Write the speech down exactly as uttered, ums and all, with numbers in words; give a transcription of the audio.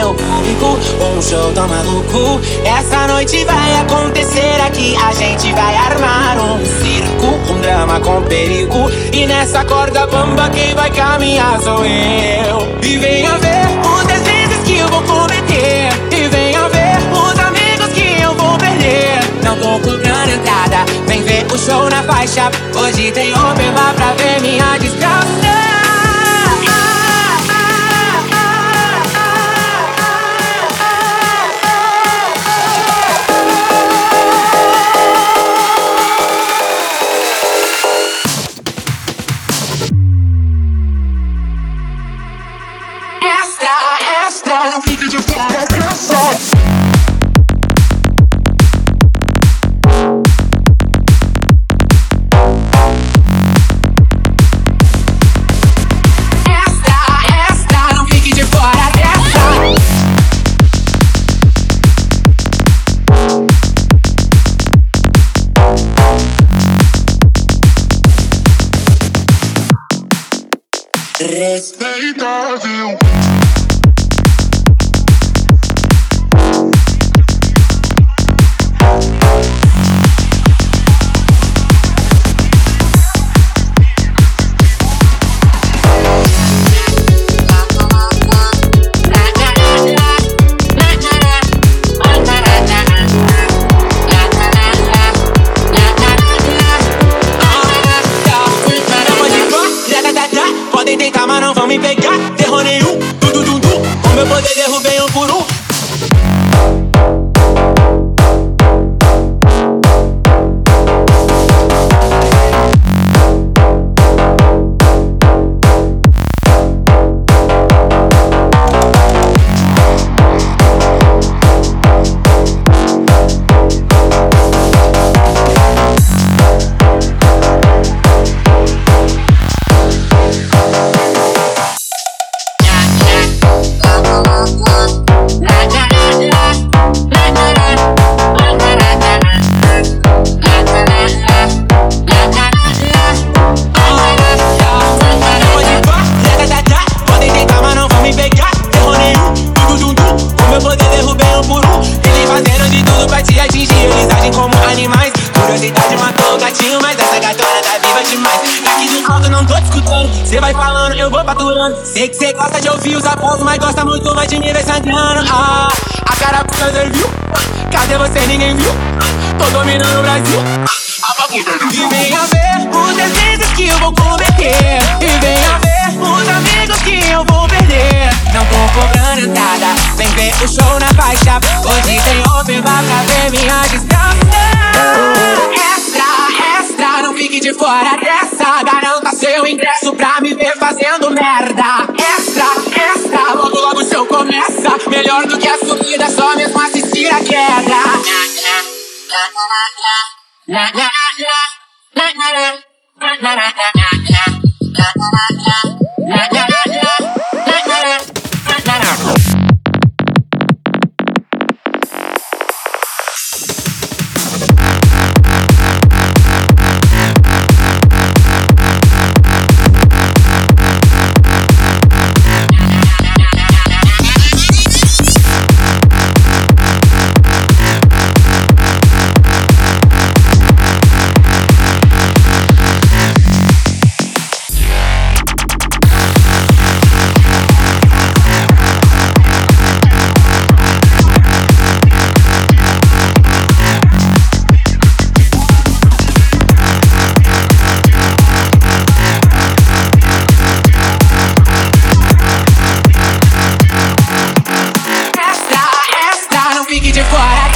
meu público, um show tão maluco. Essa noite vai acontecer aqui, a gente vai armar um circo, um drama com perigo. E nessa corda bamba quem vai caminhar sou eu. E venha ver os deslizes que eu vou cometer, e venha ver os amigos que eu vou perder. Não tô cobrando entrada, vem ver o show na faixa. Hoje tem open bar pra ver minha desgraça. Não fique de fora dessa. Respeitável. Podem tentar, mas não vão me pegar. Terror nenhum, du, du, du, du. O meu poder derrubei um por um. Curiosidade matou o gatinho, mas essa gatona tá viva demais. Aqui do alto não tô te escutando, cê vai falando, eu vou faturando. Sei que cê gosta de ouvir os apontos, mas gosta muito mais de me ver sangrando. Ah, a cara pro você viu? Cadê você? Ninguém viu? Tô dominando o Brasil. E venha ver os deslizes que eu vou cometer, e venha ver os amigos que eu vou perder. Não tô cobrando entrada, vem ver o show na faixa. Hoje tem open bar pra ver minha desgraça. Extra, extra, não fique de fora dessa. Garanta seu ingresso pra me ver fazendo merda. Extra, extra, logo logo o show começa. Melhor do que a subida, só mesmo assistir a queda. De fora